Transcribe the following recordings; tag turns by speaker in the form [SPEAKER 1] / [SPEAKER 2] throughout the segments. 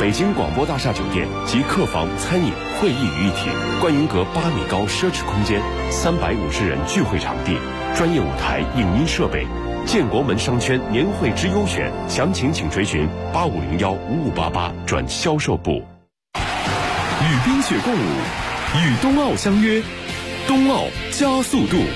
[SPEAKER 1] 北京广播大厦酒店集客房、餐饮、会议于一体，观云阁8米高奢侈空间，350人聚会场地，专业舞台、影音设备。建国门商圈年会之优选，详情请垂询8501-5588转销售部。
[SPEAKER 2] 与冰雪共舞，与冬奥相约，冬奥加速度。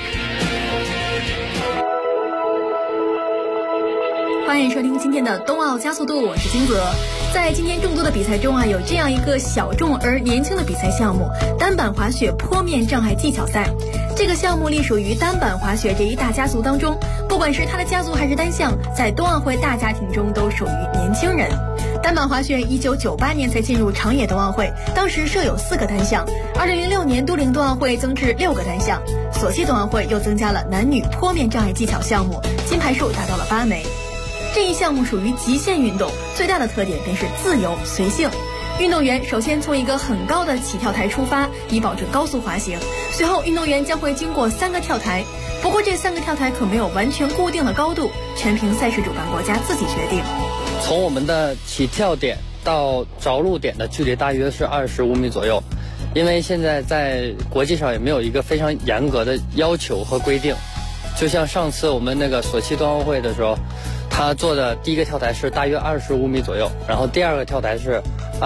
[SPEAKER 3] 欢迎收听今天的冬奥加速度，我是金泽。在今天众多的比赛中啊，有这样一个小众而年轻的比赛项目——单板滑雪坡面障碍技巧赛。这个项目隶属于单板滑雪这一大家族当中，不管是它的家族还是单项，在冬奥会大家庭中都属于年轻人。单板滑雪1998年才进入长野冬奥会，当时设有4个单项。2006年都灵冬奥会增至6个单项，索契冬奥会又增加了男女坡面障碍技巧项目，金牌数达到了8枚。这一项目属于极限运动，最大的特点便是自由随性。运动员首先从一个很高的起跳台出发，以保证高速滑行。随后运动员将会经过3个跳台，不过这3个跳台可没有完全固定的高度，全凭赛事主办国家自己决定。
[SPEAKER 4] 从我们的起跳点到着陆点的距离大约是25米左右，因为现在在国际上也没有一个非常严格的要求和规定。就像上次我们那个索契冬奥会的时候，他做的第一个跳台是大约25米左右，然后第2个跳台是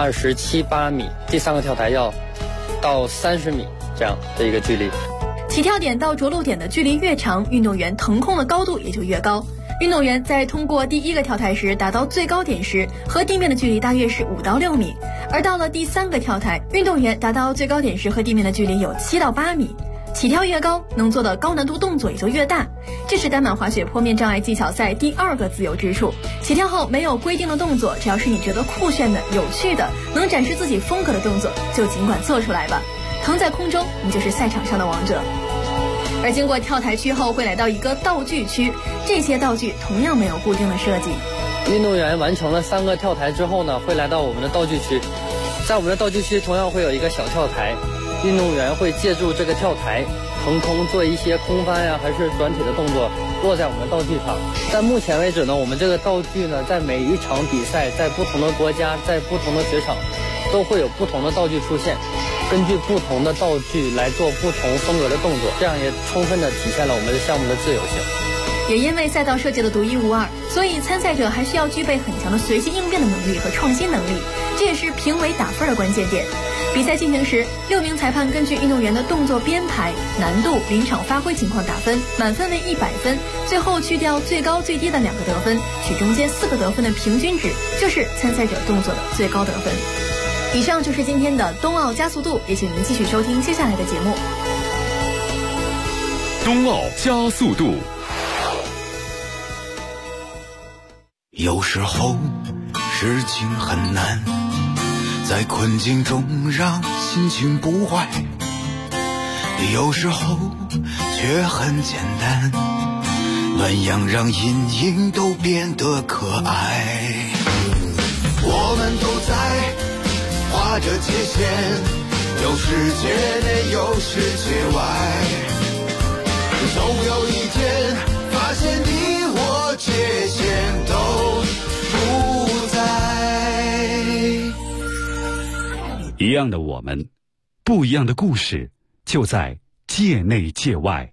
[SPEAKER 4] 27、8米，第3个跳台要到30米这样的一个距离。
[SPEAKER 3] 起跳点到着陆点的距离越长，运动员腾空的高度也就越高。运动员在通过第1个跳台时达到最高点时，和地面的距离大约是5到6米，而到了第3个跳台，运动员达到最高点时和地面的距离有7到8米。起跳越高，能做的高难度动作也就越大，这是单板滑雪坡面障碍技巧赛第2个自由之处。起跳后没有规定的动作，只要是你觉得酷炫的、有趣的、能展示自己风格的动作，就尽管做出来吧。腾在空中，你就是赛场上的王者。而经过跳台区后，会来到一个道具区，这些道具同样没有固定的设计。
[SPEAKER 4] 运动员完成了3个跳台之后呢，会来到我们的道具区，在我们的道具区同样会有一个小跳台。运动员会借助这个跳台腾空做一些空翻呀，还是转体的动作，落在我们的道具上。但目前为止呢，我们这个道具呢，在每一场比赛，在不同的国家，在不同的雪场，都会有不同的道具出现，根据不同的道具来做不同风格的动作，这样也充分的体现了我们的项目的自由性。
[SPEAKER 3] 也因为赛道设计的独一无二，所以参赛者还需要具备很强的随机应变的能力和创新能力，这也是评委打分的关键点。比赛进行时，6名裁判根据运动员的动作编排、难度、临场发挥情况打分，满分为100分，最后去掉最高最低的2个得分，取中间4个得分的平均值，就是参赛者动作的最高得分。以上就是今天的冬奥加速度，也请您继续收听接下来的节目。
[SPEAKER 2] 冬奥加速度。
[SPEAKER 5] 有时候事情很难，在困境中让心情不坏，有时候却很简单，暖阳让阴影都变得可爱。我们都在划着界限，有世界内有世界外，总有一天发现你我界限都不在。
[SPEAKER 2] 一样的我们，不一样的故事，就在界内界外。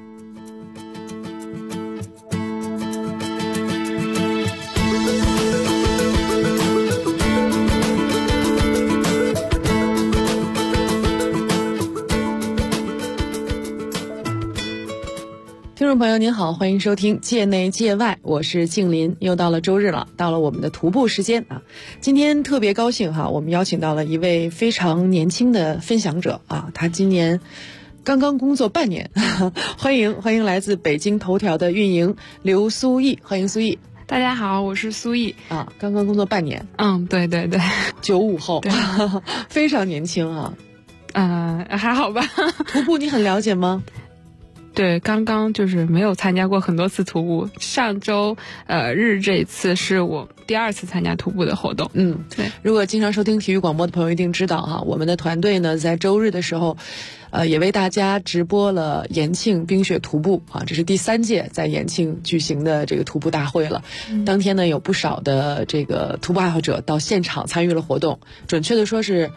[SPEAKER 6] 听众朋友您好，欢迎收听界内界外，我是静林。又到了周日了，到了我们的徒步时间啊。今天特别高兴哈，我们邀请到了一位非常年轻的分享者啊，他今年刚刚工作半年，欢迎来自北京头条的运营刘苏毅，欢迎苏毅。
[SPEAKER 7] 大家好，我是苏毅
[SPEAKER 6] 啊，刚刚工作半年。
[SPEAKER 7] 对对对
[SPEAKER 6] ，95后，非常年轻啊。
[SPEAKER 7] 还好吧。
[SPEAKER 6] 徒步你很了解吗？
[SPEAKER 7] 对，刚刚就是没有参加过很多次徒步。上周日这一次是我第2次参加徒步的活动。对。
[SPEAKER 6] 如果经常收听体育广播的朋友一定知道哈，我们的团队呢在周日的时候，也为大家直播了延庆冰雪徒步啊，这是第3届在延庆举行的这个徒步大会了。当天呢有不少的这个徒步爱好者到现场参与了活动，准确的说是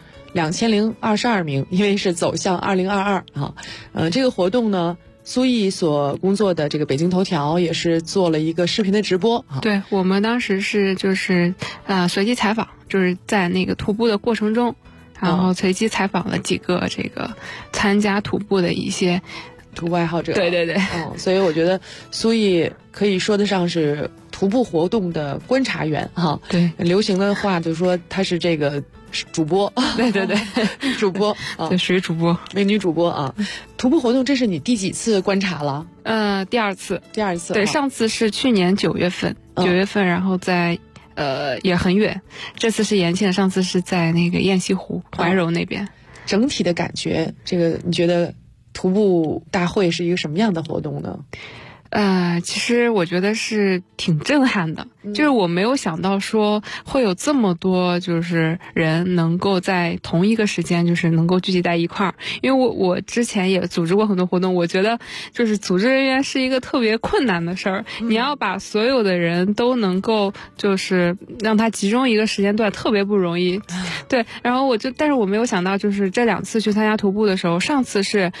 [SPEAKER 6] 2022名，因为是走向2022啊。这个活动呢，苏毅所工作的这个北京头条也是做了一个视频的直播啊。
[SPEAKER 7] 对，我们当时是就是随机采访，就是在那个徒步的过程中，然后随机采访了几个这个参加徒步的一些
[SPEAKER 6] 徒步爱好者。
[SPEAKER 7] 对对对。
[SPEAKER 6] 所以我觉得苏毅可以说得上是徒步活动的观察员哈。
[SPEAKER 7] 对，
[SPEAKER 6] 流行的话就说他是这个主播。
[SPEAKER 7] 对对对。
[SPEAKER 6] 主播啊，
[SPEAKER 7] 对，属于主播，
[SPEAKER 6] 美女主播啊。徒步活动这是你第几次观察了？
[SPEAKER 7] 第2次。
[SPEAKER 6] 第2次。
[SPEAKER 7] 对，上次是去年9月份，9月份，然后在也很远，这次是延庆，上次是在那个雁西湖怀柔那边。
[SPEAKER 6] 整体的感觉，这个你觉得徒步大会是一个什么样的活动呢？
[SPEAKER 7] 其实我觉得是挺震撼的，就是我没有想到说会有这么多就是人能够在同一个时间就是能够聚集在一块儿，因为我之前也组织过很多活动，我觉得就是组织人员是一个特别困难的事儿，你要把所有的人都能够就是让他集中一个时间段特别不容易。对，然后但是我没有想到就是这2次去参加徒步的时候，上次是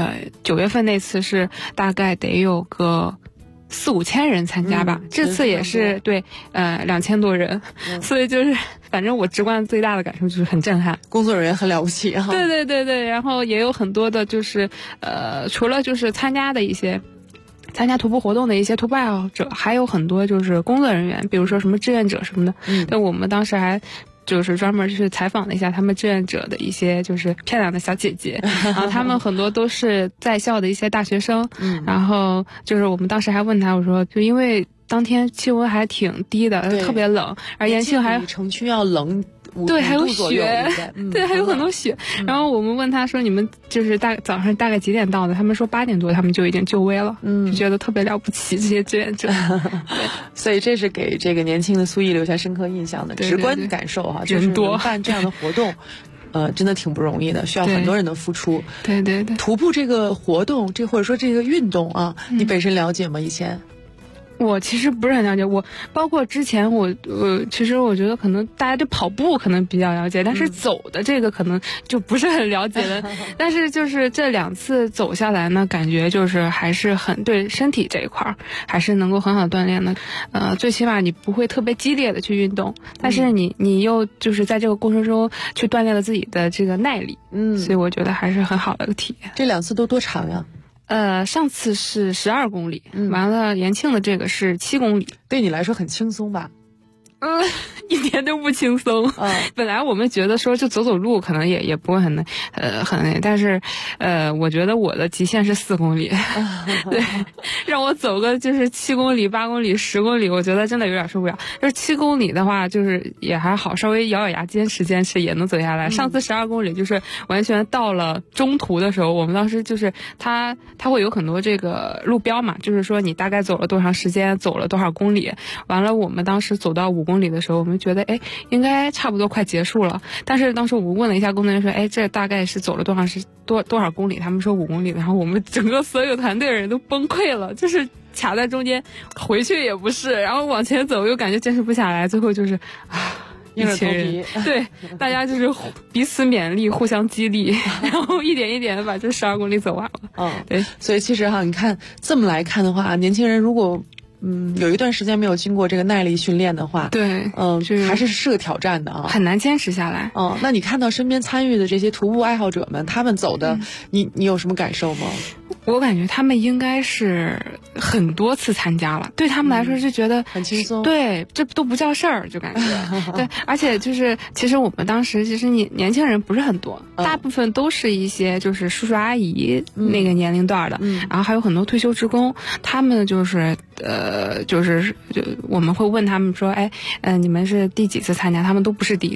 [SPEAKER 7] 9月份那次是大概得有个4-5千人参加吧，这次也是对2000多人，所以就是反正我直观最大的感受就是很震撼，
[SPEAKER 6] 工作人员很了不起哈。
[SPEAKER 7] 对对对对，然后也有很多的就是除了就是参加徒步活动的一些徒步爱好者，还有很多就是工作人员，比如说什么志愿者什么的。对，我们当时还就是专门去采访了一下他们志愿者的一些就是漂亮的小姐姐，然后他们很多都是在校的一些大学生，然后就是我们当时还问他，我说就因为当天气温还挺低的，特别冷，而延庆还
[SPEAKER 6] 城区要冷。
[SPEAKER 7] 对，还有雪，对，还有很多雪。然后我们问他说：“你们就是早上大概几点到的？”他们说8点多，他们就已经就位了。就觉得特别了不起这些志愿者。对，
[SPEAKER 6] 所以这是给这个年轻的苏毅留下深刻印象的直观感受哈。就是能办这样的活动，真的挺不容易的，需要很多人的付出。
[SPEAKER 7] 对对对。
[SPEAKER 6] 徒步这个活动，或者说这个运动啊，你本身了解吗？以前？
[SPEAKER 7] 我其实不是很了解，我包括之前其实我觉得可能大家对跑步可能比较了解，但是走的这个可能就不是很了解的。但是就是这2次走下来呢，感觉就是还是很对身体这一块还是能够很好锻炼的。最起码你不会特别激烈的去运动，但是你又就是在这个过程中去锻炼了自己的这个耐力。所以我觉得还是很好的一个体验。
[SPEAKER 6] 这2次都多长呀？
[SPEAKER 7] 上次是12公里，完了延庆的这个是7公里。
[SPEAKER 6] 对你来说很轻松吧？
[SPEAKER 7] 一点都不轻松。本来我们觉得说就走走路可能也不会很累，但是我觉得我的极限是4公里。对，让我走个就是7公里、8公里、10公里，我觉得真的有点受不了。就是7公里的话，就是也还好，稍微咬咬牙坚持也能走下来。上次12公里就是完全到了中途的时候，我们当时就是它会有很多这个路标嘛，就是说你大概走了多长时间，走了多少公里。完了我们当时走到5公里的时候，我们觉得应该差不多快结束了。但是当时我问了一下工作人员说，这大概是走了多少公里？他们说5公里。然后我们整个所有团队的人都崩溃了，就是卡在中间，回去也不是，然后往前走又感觉坚持不下来，最后就是
[SPEAKER 6] 硬着头皮。
[SPEAKER 7] 对，大家就是彼此勉励，互相激励，然后一点一点的把这12公里走完了。对，
[SPEAKER 6] 所以其实你看这么来看的话，年轻人如果有一段时间没有经过这个耐力训练的话，
[SPEAKER 7] 对，
[SPEAKER 6] 还是个挑战的啊，
[SPEAKER 7] 很难坚持下来。
[SPEAKER 6] 那你看到身边参与的这些徒步爱好者们，他们走的，你有什么感受吗？
[SPEAKER 7] 我感觉他们应该是很多次参加了，对他们来说是觉得
[SPEAKER 6] 很轻松。
[SPEAKER 7] 对，这都不叫事儿，就感觉对，而且就是其实我们当时其实年轻人不是很多，大部分都是一些就是叔叔阿姨那个年龄段的，然后还有很多退休职工，他们就是我们会问他们说，你们是第几次参加？他们都不是第一次。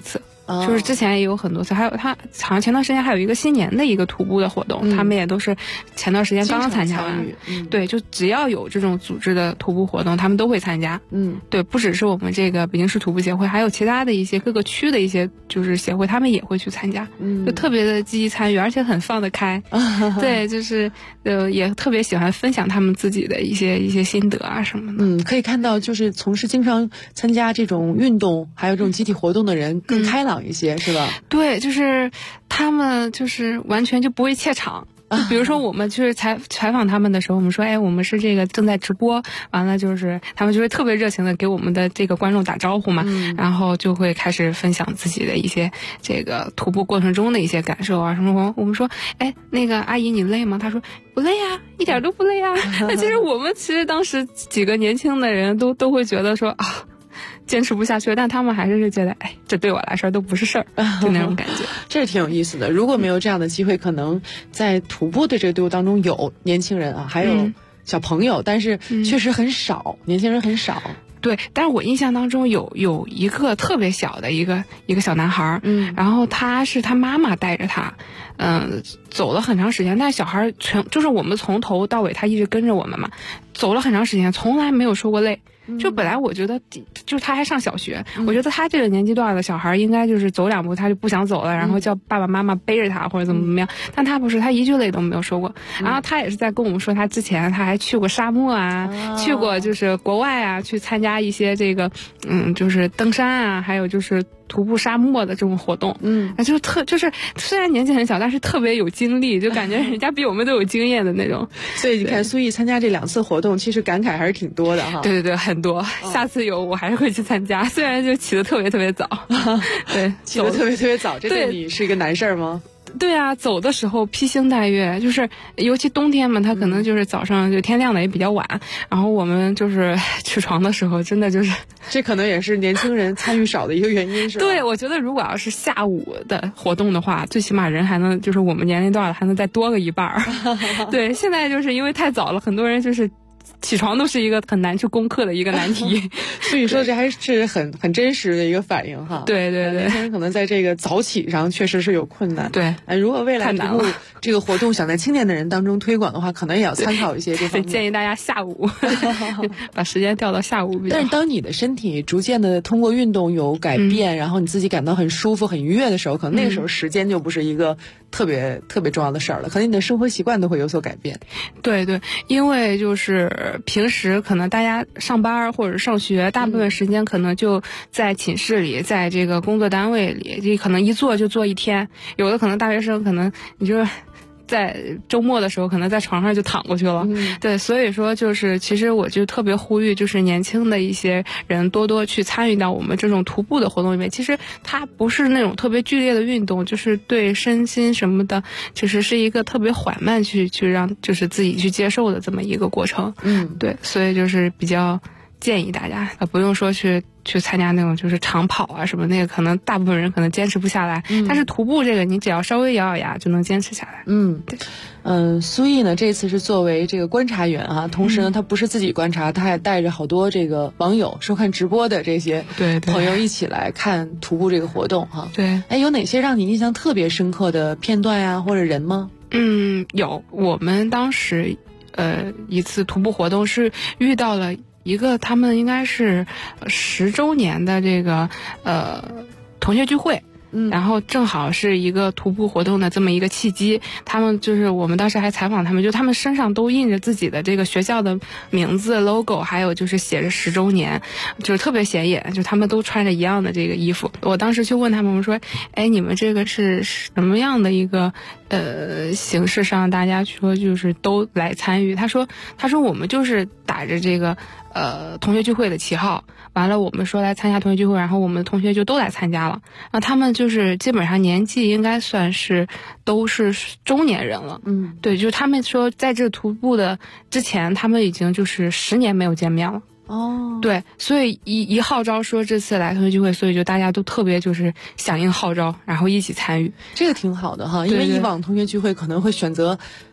[SPEAKER 7] 就是之前也有很多次，还有他好像前段时间还有一个新年的一个徒步的活动，他们也都是前段时间刚刚参加完。对，就只要有这种组织的徒步活动，他们都会参加。对，不只是我们这个北京市徒步协会，还有其他的一些各个区的一些就是协会，他们也会去参加，就特别的积极参与，而且很放得开。对，就是也特别喜欢分享他们自己的一些心得啊什么的。
[SPEAKER 6] 可以看到就是从事经常参加这种运动还有这种集体活动的人更开朗一些，是吧？
[SPEAKER 7] 对，就是他们就是完全就不会怯场。比如说我们就是采访他们的时候，我们说我们是这个正在直播，完了就是他们就会特别热情的给我们的这个观众打招呼嘛，然后就会开始分享自己的一些这个徒步过程中的一些感受啊什么。我们说那个阿姨你累吗？她说不累啊，一点都不累啊。那其实我们当时几个年轻的人都会觉得说啊，坚持不下去，但他们还是觉得这对我来说都不是事儿，就那种感觉。
[SPEAKER 6] 这挺有意思的。如果没有这样的机会，可能在徒步的这个队伍当中有年轻人啊，还有小朋友，但是确实很少，年轻人很少。
[SPEAKER 7] 对，但是我印象当中有一个特别小的一个小男孩，然后他是他妈妈带着他，走了很长时间，但是小孩就是我们从头到尾他一直跟着我们嘛，走了很长时间，从来没有说过累。就本来我觉得就是他还上小学，我觉得他这个年纪段的小孩应该就是走2步他就不想走了，然后叫爸爸妈妈背着他或者怎么样，但他不是，他一句累都没有说过。然后他也是在跟我们说，他之前他还去过沙漠啊，去过就是国外啊，去参加一些这个就是登山啊，还有就是徒步沙漠的这种活动，就是虽然年纪很小，但是特别有精力，就感觉人家比我们都有经验的那种。
[SPEAKER 6] 所以你看苏毅参加这2次活动，其实感慨还是挺多的哈。
[SPEAKER 7] 对对对，很多。下次有我还是会去参加，虽然就起得特别特别早。对，
[SPEAKER 6] 起得特别特别早，这对你是一个难事儿吗？
[SPEAKER 7] 对啊，走的时候披星戴月，就是尤其冬天嘛，他可能就是早上就天亮的也比较晚，然后我们就是起床的时候，真的就是
[SPEAKER 6] 这可能也是年轻人参与少的一个原因，是吧？
[SPEAKER 7] 对，我觉得如果要是下午的活动的话，最起码人还能就是我们年龄段的还能再多个一半儿。对，现在就是因为太早了，很多人就是起床都是一个很难去攻克的一个难题。
[SPEAKER 6] 所以说这还是很真实的一个反应哈。
[SPEAKER 7] 对对对，
[SPEAKER 6] 年轻人可能在这个早起上确实是有困难。
[SPEAKER 7] 对，
[SPEAKER 6] 如果未来徒步这个活动想在青年的人当中推广的话，可能也要参考一些这方面。
[SPEAKER 7] 建议大家下午把时间调到下午比较好。
[SPEAKER 6] 但是当你的身体逐渐的通过运动有改变，然后你自己感到很舒服很愉悦的时候，可能那个时候时间就不是一个特别特别重要的事儿了，可能你的生活习惯都会有所改变。
[SPEAKER 7] 对对，因为就是平时可能大家上班或者上学，大部分时间可能就在寝室里，在这个工作单位里，这可能一坐就坐一天。有的可能大学生可能你就在周末的时候可能在床上就躺过去了。对，所以说就是其实我就特别呼吁，就是年轻的一些人多多去参与到我们这种徒步的活动里面。其实它不是那种特别剧烈的运动，就是对身心什么的，就是是一个特别缓慢去让就是自己去接受的这么一个过程。对，所以就是比较建议大家不用说去参加那种就是长跑啊什么，那个可能大部分人可能坚持不下来。但是徒步这个你只要稍微咬咬牙就能坚持下来。
[SPEAKER 6] 对。苏毅呢这次是作为这个观察员啊，同时呢他不是自己观察，他还带着好多这个网友收看直播的这些朋友一起来看徒步这个活动哈。
[SPEAKER 7] 对。
[SPEAKER 6] 有哪些让你印象特别深刻的片段呀或者人吗？
[SPEAKER 7] 有，我们当时一次徒步活动是遇到了一个他们应该是10周年的这个同学聚会。然后正好是一个徒步活动的这么一个契机，他们就是我们当时还采访他们，就他们身上都印着自己的这个学校的名字 logo， 还有就是写着10周年，就是特别显眼，就他们都穿着一样的这个衣服。我当时就问他们，我说你们这个是什么样的一个形式上大家说就是都来参与？他说我们就是打着这个同学聚会的旗号，完了我们说来参加同学聚会，然后我们的同学就都来参加了。那他们就是基本上年纪应该算是都是中年人了。对，就是他们说在这徒步的之前，他们已经就是10年没有见面了。对，所以一号召说这次来同学聚会，所以就大家都特别就是响应号召，然后一起参与。
[SPEAKER 6] 这个挺好的哈，因为以往同学聚会可能会选择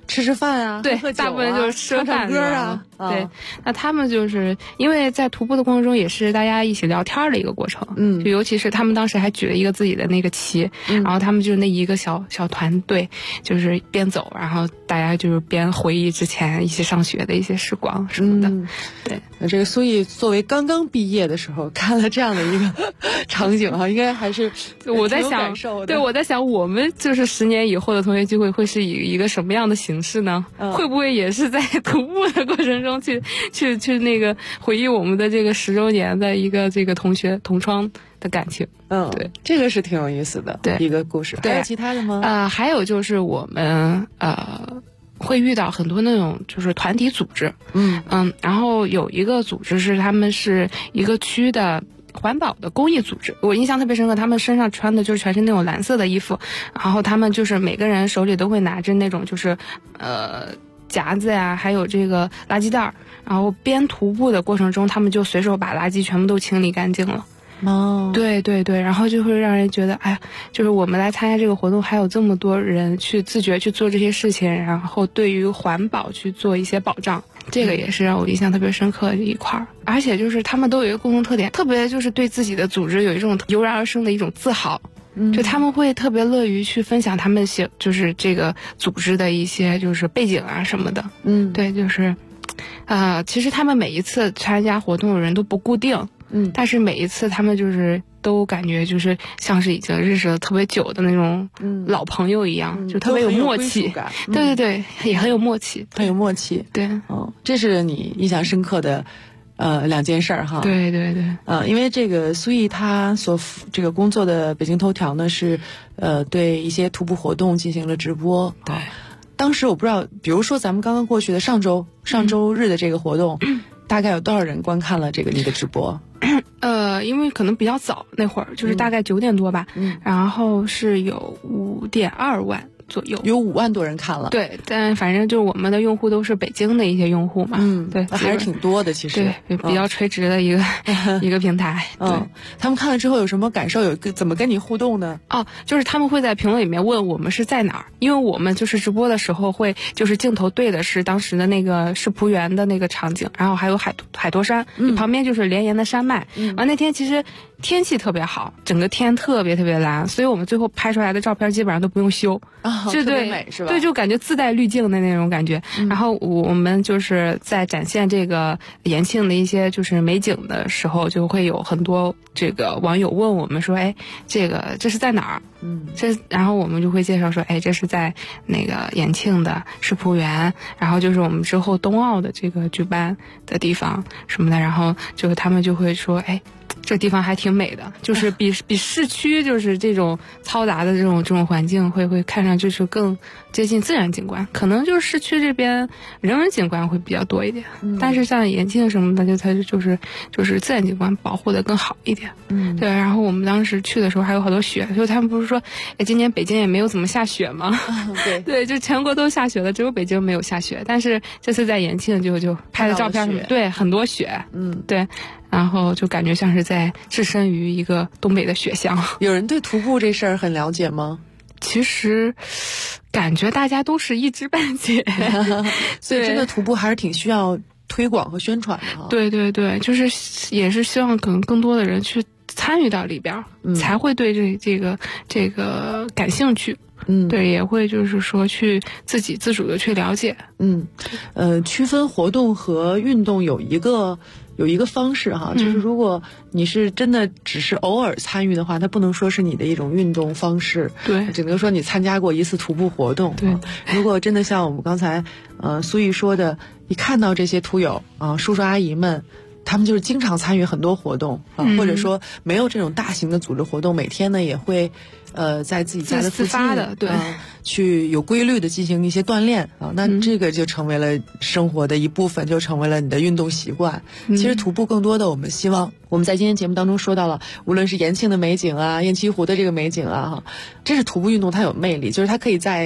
[SPEAKER 6] 吃饭啊，
[SPEAKER 7] 对，
[SPEAKER 6] 喝酒啊，
[SPEAKER 7] 大部分就是吃饭
[SPEAKER 6] 唱歌啊。
[SPEAKER 7] 对，那他们就是因为在徒步的过程中也是大家一起聊天的一个过程，就尤其是他们当时还举了一个自己的那个旗，然后他们就是那一个小团队，就是边走，然后大家就是边回忆之前一起上学的一些时光什么的。对，
[SPEAKER 6] 那这个苏毅作为刚刚毕业的时候看了这样的一个场景应该还是
[SPEAKER 7] 我在想，对，我在想我们就是10年以后的同学聚会会是以一个什么样的形式呢？会不会也是在徒步的过程中去那个回忆我们的这个10周年的一个这个同学同窗的感情？
[SPEAKER 6] 对，这个是挺有意思的，
[SPEAKER 7] 对
[SPEAKER 6] 一个故事。还有其他的吗？
[SPEAKER 7] 还有就是我们会遇到很多那种就是团体组织，然后有一个组织是他们是一个区的环保的公益组织，我印象特别深刻，他们身上穿的就是全是那种蓝色的衣服，然后他们就是每个人手里都会拿着那种就是夹子呀，还有这个垃圾袋，然后边徒步的过程中，他们就随手把垃圾全部都清理干净了。对对对，然后就会让人觉得，哎呀，就是我们来参加这个活动，还有这么多人去自觉去做这些事情，然后对于环保去做一些保障，这个也是让我印象特别深刻的一块儿。而且就是他们都有一个共同特点，特别就是对自己的组织有一种油然而生的一种自豪。就他们会特别乐于去分享他们就是这个组织的一些就是背景啊什么的。对，就是其实他们每一次参加活动的人都不固定，但是每一次他们就是都感觉就是像是已经认识了特别久的那种老朋友一样，就特别有默契。对对对，也很有默契，
[SPEAKER 6] 很有默契。
[SPEAKER 7] 对，
[SPEAKER 6] 这是你印象深刻的2件事哈。
[SPEAKER 7] 对对对，
[SPEAKER 6] 因为这个苏毅他这个工作的北京头条呢是对一些徒步活动进行了直播。
[SPEAKER 7] 对，
[SPEAKER 6] 当时我不知道，比如说咱们刚刚过去的上周日的这个活动，大概有多少人观看了这个你的直播？
[SPEAKER 7] 因为可能比较早那会儿，就是大概9点多吧，然后是有5.2万左右，
[SPEAKER 6] 有5万多人看了。
[SPEAKER 7] 对，但反正就是我们的用户都是北京的一些用户嘛，对，
[SPEAKER 6] 还是挺多的，其实
[SPEAKER 7] 对，比较垂直的一个一个平台。对，
[SPEAKER 6] 他们看了之后有什么感受？怎么跟你互动呢？
[SPEAKER 7] 就是他们会在评论里面问我们是在哪儿，因为我们就是直播的时候会就是镜头对的是当时的那个世仆园的那个场景，然后还有海坨山，旁边就是连延的山脉。完那天其实天气特别好，整个天特别特别蓝，所以我们最后拍出来的照片基本上都不用修，
[SPEAKER 6] 特别美是吧？
[SPEAKER 7] 对，就感觉自带滤镜的那种感觉。然后我们就是在展现这个延庆的一些就是美景的时候，就会有很多这个网友问我们说，哎，这是在哪儿？然后我们就会介绍说，哎，这是在那个延庆的世仆园，然后就是我们之后冬奥的这个举办的地方什么的，然后就是他们就会说，哎，这地方还挺美的，就是比市区就是这种嘈杂的这种环境会看上去是更接近自然景观，可能就是市区这边人文景观会比较多一点，但是像延庆什么的，它就是自然景观保护的更好一点。对，然后我们当时去的时候还有好多雪，就他们不是说，哎，今年北京也没有怎么下雪吗？对，就全国都下雪了，只有北京没有下雪，但是这次在延庆就拍的照片什么，对，很多雪，对。然后就感觉像是在置身于一个东北的雪乡。
[SPEAKER 6] 有人对徒步这事儿很了解吗？
[SPEAKER 7] 其实感觉大家都是一知半解
[SPEAKER 6] 所以真的徒步还是挺需要推广和宣传的哈。
[SPEAKER 7] 对对对，就是也是希望可能更多的人去参与到里边，才会对这个感兴趣。对，也会就是说去自己自主的去了解。
[SPEAKER 6] 区分活动和运动有一个方式哈，就是如果你是真的只是偶尔参与的话，它不能说是你的一种运动方式，
[SPEAKER 7] 对，
[SPEAKER 6] 只能说你参加过一次徒步活动。
[SPEAKER 7] 对，
[SPEAKER 6] 如果真的像我们刚才苏毅说的，你看到这些徒友叔叔阿姨们，他们就是经常参与很多活动或者说没有这种大型的组织活动，每天呢也会在自己家的附近
[SPEAKER 7] 对
[SPEAKER 6] 去有规律的进行一些锻炼那这个就成为了生活的一部分，就成为了你的运动习惯。其实徒步更多的我们希望，我们在今天节目当中说到了，无论是延庆的美景啊，雁栖湖的这个美景啊，这是徒步运动它有魅力，就是它可以在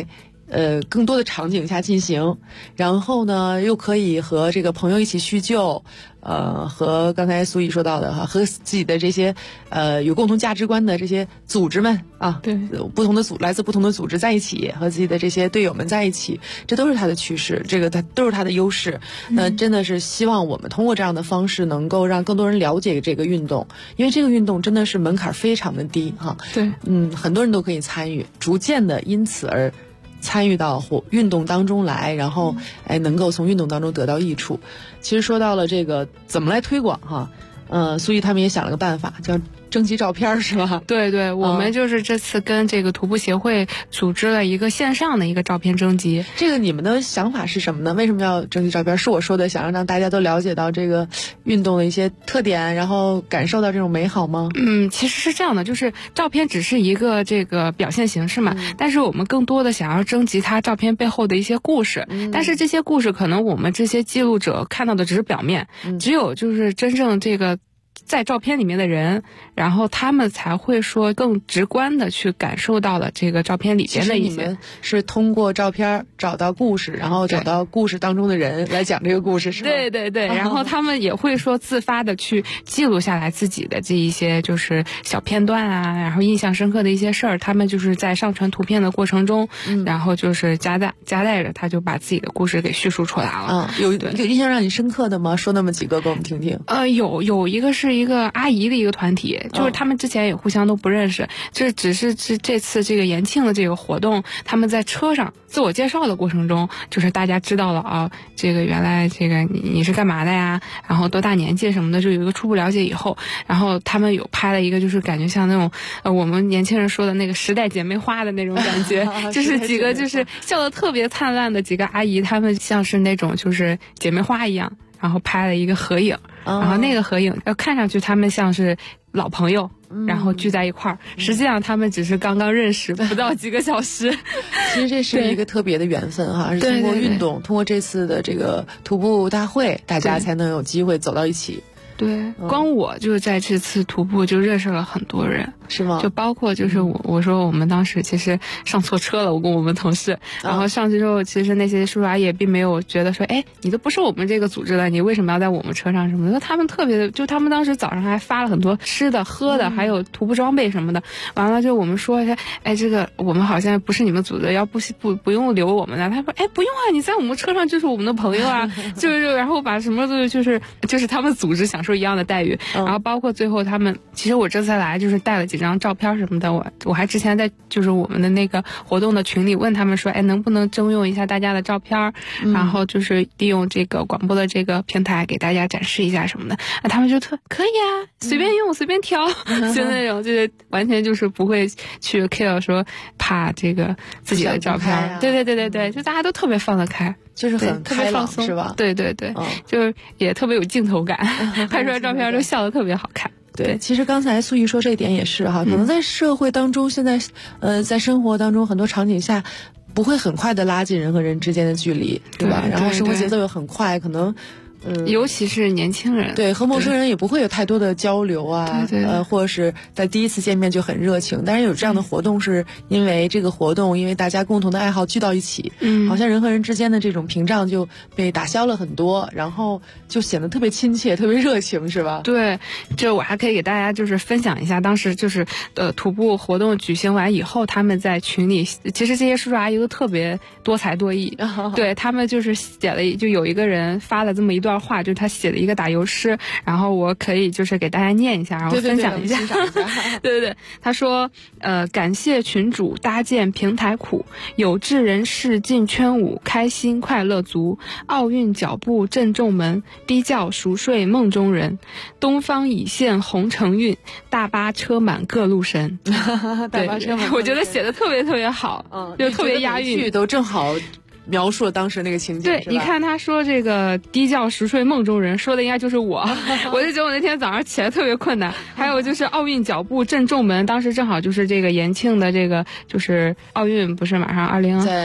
[SPEAKER 6] 更多的场景下进行，然后呢又可以和这个朋友一起叙旧，和刚才苏毅说到的哈，和自己的这些有共同价值观的这些组织们啊，
[SPEAKER 7] 对，
[SPEAKER 6] 来自不同的组织在一起，和自己的这些队友们在一起，这都是他的趋势，这个都是他的优势。那真的是希望我们通过这样的方式，能够让更多人了解这个运动，因为这个运动真的是门槛非常的低哈。
[SPEAKER 7] 对，
[SPEAKER 6] 很多人都可以参与，逐渐的因此而参与到运动当中来，然后能够从运动当中得到益处。其实说到了这个怎么来推广哈，苏毅他们也想了个办法，叫征集照片是吧？
[SPEAKER 7] 对对，我们就是这次跟这个徒步协会组织了一个线上的一个照片征集。
[SPEAKER 6] 这个你们的想法是什么呢？为什么要征集照片？是我说的想让大家都了解到这个运动的一些特点，然后感受到这种美好吗？
[SPEAKER 7] 其实是这样的，就是照片只是一个这个表现形式嘛，但是我们更多的想要征集它照片背后的一些故事，但是这些故事可能我们这些记录者看到的只是表面，只有就是真正这个在照片里面的人，然后他们才会说更直观的去感受到了这个照片里边的一些。
[SPEAKER 6] 其实你们是通过照片找到故事，然后找到故事当中的人来讲这个故事，是吗？
[SPEAKER 7] 对对对，然后他们也会说自发的去记录下来自己的这一些就是小片段啊，然后印象深刻的一些事儿，他们就是在上传图片的过程中，然后就是夹带着他就把自己的故事给叙述出来了。
[SPEAKER 6] 有印象让你深刻的吗？说那么几个给我们听听。
[SPEAKER 7] 有一个是一个阿姨的一个团体，就是他们之前也互相都不认识，就是只是这次这个延庆的这个活动，他们在车上自我介绍的过程中，就是大家知道了啊，这个原来这个你是干嘛的呀，然后多大年纪什么的，就有一个初步了解以后，然后他们有拍了一个就是感觉像那种我们年轻人说的那个时代姐妹花的那种感觉就是几个就是笑得特别灿烂的几个阿姨，她们像是那种就是姐妹花一样，然后拍了一个合影，然后那个合影看上去他们像是老朋友，然后聚在一块儿，实际上他们只是刚刚认识不到几个小时。
[SPEAKER 6] 其实这是一个特别的缘分哈，是通过运动，通过这次的这个徒步大会，大家才能有机会走到一起。
[SPEAKER 7] 对，光我就在这次徒步就认识了很多人，
[SPEAKER 6] 是吗？
[SPEAKER 7] 就包括就是我说我们当时其实上错车了，我跟我们同事，然后上去之后，其实那些叔叔阿姨也并没有觉得说，哎，你都不是我们这个组织的，你为什么要在我们车上什么的？他们特别的，就他们当时早上还发了很多吃的、喝的，还有徒步装备什么的。完了就我们说一下，哎，这个我们好像不是你们组织，要不用留我们的。他说，哎，不用啊，你在我们车上就是我们的朋友啊，就是然后把什么的就是他们组织享受一样的待遇，然后包括最后他们，其实我这次来就是带了几张照片什么的，我还之前在就是我们的那个活动的群里问他们说，哎，能不能征用一下大家的照片，然后就是利用这个广播的这个平台给大家展示一下什么的，他们就可以啊，随便用随便挑，就那种就是完全就是不会去 care 说怕这个自己的照片，对，就大家都特别放得开。
[SPEAKER 6] 就是很开朗是吧？
[SPEAKER 7] 对，就是也特别有镜头感，拍出来照片都笑得特别好看。
[SPEAKER 6] 对，其实刚才苏毅说这一点也是哈，可能在社会当中，现在在生活当中很多场景下，不会很快的拉近人和人之间的距离，对吧？然后生活节奏又很快，可能。
[SPEAKER 7] 尤其是年轻人，
[SPEAKER 6] 对，和陌生人也不会有太多的交流啊，或者是在第一次见面就很热情。但是有这样的活动，是因为这个活动，因为大家共同的爱好聚到一起，好像人和人之间的这种屏障就被打消了很多，然后就显得特别亲切、特别热情，是吧？
[SPEAKER 7] 对，这我还可以给大家就是分享一下，当时就是徒步活动举行完以后，他们在群里，其实这些叔叔阿姨都特别多才多艺，对他们就是写了，就有一个人发了这么一段话，就是他写了一个打油诗，然后我可以就是给大家念一下，然后分享一下。对，他说感谢群主搭建平台苦，有志人士进圈舞，开心快乐足，奥运脚步正中门，低觉熟睡梦中人，东方已现红城运，大巴车满各路神。
[SPEAKER 6] 大巴车满，
[SPEAKER 7] 我觉得写的特别特别好，就特别押韵，
[SPEAKER 6] 都正好描述了当时那个情景。
[SPEAKER 7] 对，你看他说这个低觉熟睡梦中人，说的应该就是我。我就觉得我那天早上起来特别困难。还有就是奥运脚步正中门，当时正好就是这个延庆的这个就是奥运不是马上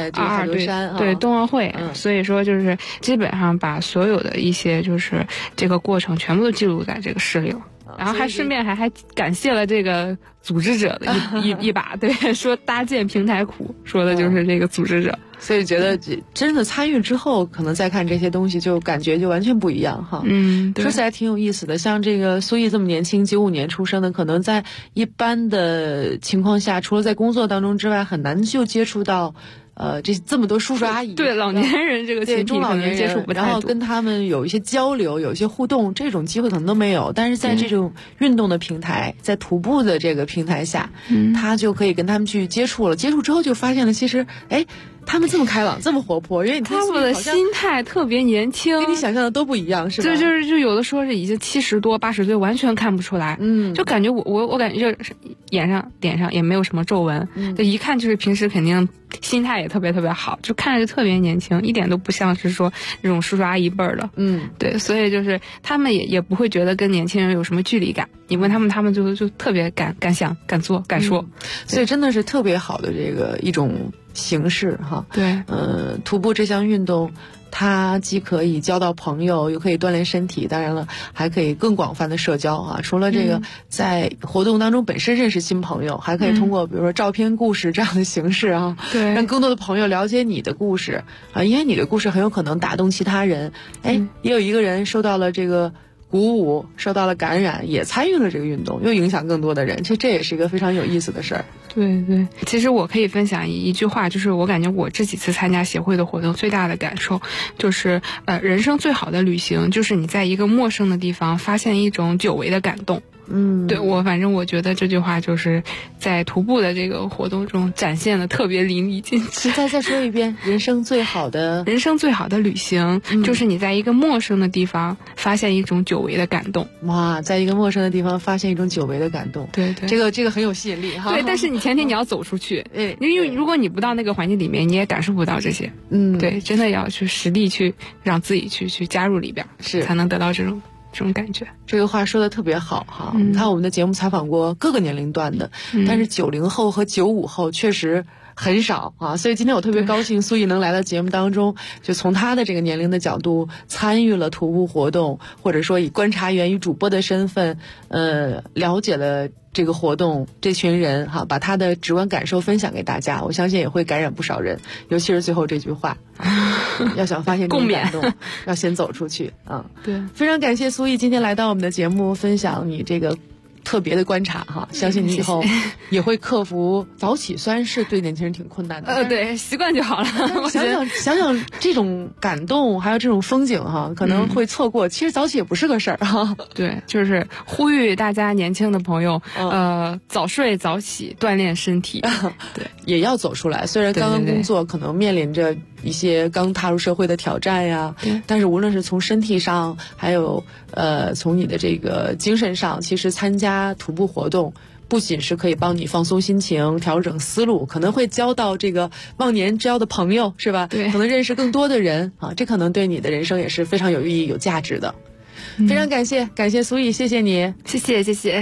[SPEAKER 7] 2022对冬奥会，所以说就是基本上把所有的一些就是这个过程全部都记录在这个诗里了。 然后还顺便还感谢了这个组织者的一把，对，说搭建平台苦，说的就是这个组织者。
[SPEAKER 6] 所以觉得真的参与之后，可能再看这些东西，就感觉就完全不一样哈。
[SPEAKER 7] 对，
[SPEAKER 6] 说起来挺有意思的。像这个苏毅这么年轻，95年出生的，可能在一般的情况下，除了在工作当中之外，很难就接触到。这么多叔叔阿姨，
[SPEAKER 7] 对老年人这个群体
[SPEAKER 6] 中老年人
[SPEAKER 7] 接触不太多，
[SPEAKER 6] 然后跟他们有一些交流，有一些互动，这种机会可能都没有。但是在这种运动的平台，在徒步的这个平台下，他就可以跟他们去接触了。接触之后就发现了，其实他们这么开朗，这么活泼，因为
[SPEAKER 7] 他们的心态特别年轻，
[SPEAKER 6] 跟你想象的都不一样，是吧？
[SPEAKER 7] 就有的说是已经70多、80岁，完全看不出来。就感觉我感觉就是脸上也没有什么皱纹，就一看就是平时肯定心态也特别特别好，就看着就特别年轻，一点都不像是说这种叔叔阿姨辈儿的。对，所以就是他们也不会觉得跟年轻人有什么距离感。你问他们就特别敢想、敢做、敢说，
[SPEAKER 6] 所以真的是特别好的这个一种形式哈。
[SPEAKER 7] 对，
[SPEAKER 6] 徒步这项运动，它既可以交到朋友，又可以锻炼身体，当然了，还可以更广泛的社交啊。除了这个，在活动当中本身认识新朋友，还可以通过比如说照片故事这样的形式啊，
[SPEAKER 7] 对，
[SPEAKER 6] 让更多的朋友了解你的故事啊，因为你的故事很有可能打动其他人。也有一个人受到了这个鼓舞，受到了感染，也参与了这个运动，又影响更多的人，这也是一个非常有意思的事儿。
[SPEAKER 7] 对对，其实我可以分享一句话，就是我感觉我这几次参加协会的活动最大的感受就是人生最好的旅行就是你在一个陌生的地方发现一种久违的感动。对，反正我觉得这句话就是在徒步的这个活动中展现的特别淋漓尽致。
[SPEAKER 6] 再说一遍，人生最好的
[SPEAKER 7] 旅行就是你在一个陌生的地方发现一种久违的感动。
[SPEAKER 6] 哇，在一个陌生的地方发现一种久违的感动。
[SPEAKER 7] 对对，
[SPEAKER 6] 这个很有吸引力哈。
[SPEAKER 7] 对，但是你前提你要走出去，因为如果你不到那个环境里面，你也感受不到这些。对，真的要去实地去让自己去加入里边，
[SPEAKER 6] 是才
[SPEAKER 7] 能得到这种感觉。
[SPEAKER 6] 这个话说的特别好哈。你看我们的节目采访过各个年龄段的，但是90后和95后确实很少啊，所以今天我特别高兴苏毅能来到节目当中，就从他的这个年龄的角度参与了徒步活动，或者说以观察员与主播的身份了解了这个活动，这群人哈，把他的直观感受分享给大家，我相信也会感染不少人，尤其是最后这句话要想发现这种感动要先走出去啊。
[SPEAKER 7] 对，
[SPEAKER 6] 非常感谢苏毅今天来到我们的节目，分享你这个特别的观察哈，相信你以后也会克服早起，虽然是对年轻人挺困难的，
[SPEAKER 7] 对，习惯就好了。
[SPEAKER 6] 想想这种感动，还有这种风景哈，可能会错过。其实早起也不是个事儿哈。
[SPEAKER 7] 对，就是呼吁大家年轻的朋友，早睡早起，锻炼身体。对，
[SPEAKER 6] 也要走出来。虽然刚刚工作可能面临着一些刚踏入社会的挑战呀，但是无论是从身体上，还有从你的这个精神上，其实参加徒步活动不仅是可以帮你放松心情、调整思路，可能会交到这个忘年交的朋友，是吧？
[SPEAKER 7] 对，
[SPEAKER 6] 可能认识更多的人啊，这可能对你的人生也是非常有意义、有价值的。非常感谢苏毅，谢谢你，
[SPEAKER 7] 谢谢。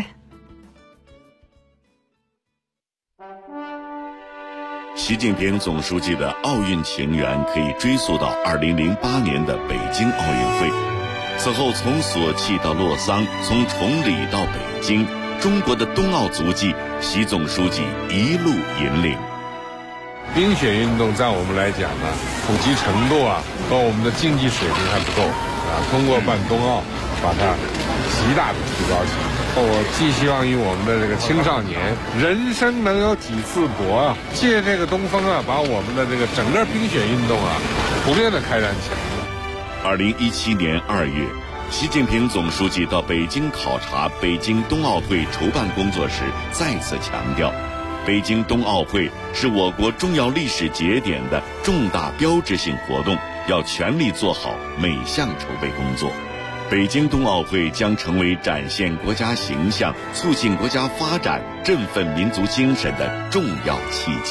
[SPEAKER 8] 习近平总书记的奥运情缘可以追溯到2008年的北京奥运会。此后从索契到洛桑，从崇礼到北京，中国的冬奥足迹，习总书记一路引领。
[SPEAKER 9] 冰雪运动在我们来讲呢，普及程度和我们的竞技水平还不够通过办冬奥，把它极大的提高起来。我寄希望于我们的这个青少年，人生能有几次搏借这个东风把我们的这个整个冰雪运动普遍的开展起来。
[SPEAKER 8] 2017年2月，习近平总书记到北京考察北京冬奥会筹办工作时，再次强调，北京冬奥会是我国重要历史节点的重大标志性活动，要全力做好每项筹备工作。北京冬奥会将成为展现国家形象、促进国家发展、振奋民族精神的重要契机。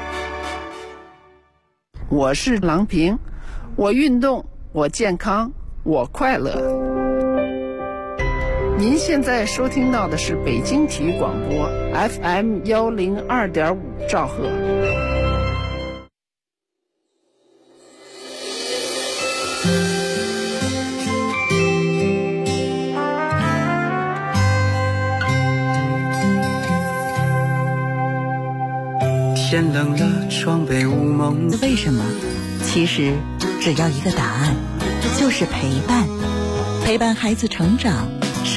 [SPEAKER 10] 我是郎平，我运动，我健康，我快乐。您现在收听到的是北京体育广播 FM 102.5兆赫。
[SPEAKER 11] 天冷了，窗被雾蒙。
[SPEAKER 12] 为什么？其实只要一个答案，就是陪伴。陪伴孩子成长，